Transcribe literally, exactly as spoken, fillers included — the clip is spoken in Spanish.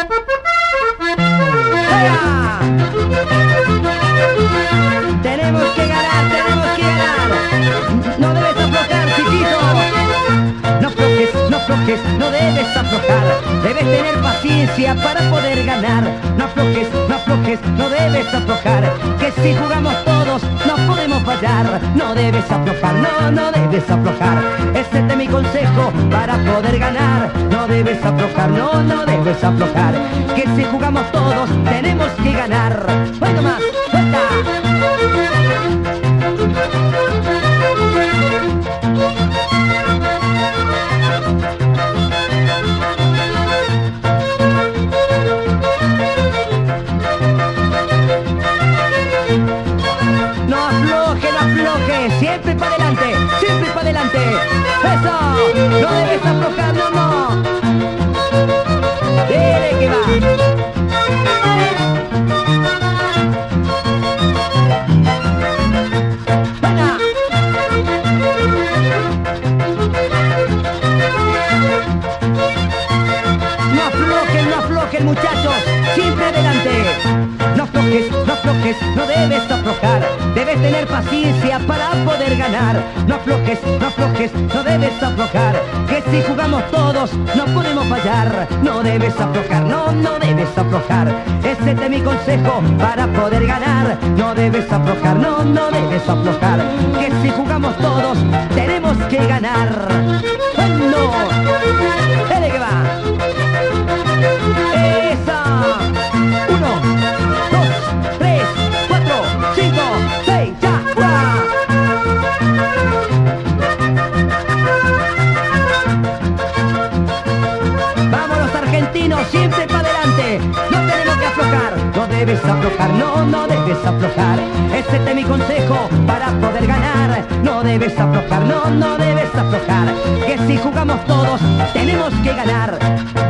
¡Ea! Tenemos que ganar, tenemos que ganar. No debes aflojar, chiquito. No aflojes, no aflojes, no debes aflojar. Debes tener paciencia para poder ganar. No aflojes, no aflojes, no debes aflojar. Que si jugamos todos no podemos fallar. No debes aflojar, no, no debes aflojar. Ese es mi consejo para poder ganar. No debes aflojar, no, no debes aflojar. Que si jugamos todos tenemos que ganar. ¡Venga más! ¡Suelta! Siempre para adelante, siempre para adelante. ¡Eso! No debes aflojar, no, no. Dile que va. ¡Venga! No aflojen, no aflojen, muchachos. Siempre adelante. No aflojes, no aflojes, no debes aflojar. Debes tener paciencia para poder ganar. No aflojes, no aflojes, no debes aflojar. Que si jugamos todos no podemos fallar. No debes aflojar, no, no debes aflojar. Ese es mi consejo para poder ganar. No debes aflojar, no, no debes aflojar. Que si jugamos todos tenemos que ganar. ¡Bueno! ¡Dale que va! ¡Esa! Uno, dos, tres, cuatro, cinco, seis, ya, ¡hurra! Vamos los argentinos, siempre para adelante. No tenemos que aflojar, no debes aflojar, no, no debes aflojar. Ese es mi consejo para poder ganar. No debes aflojar, no, no debes aflojar. Que si jugamos todos tenemos que ganar.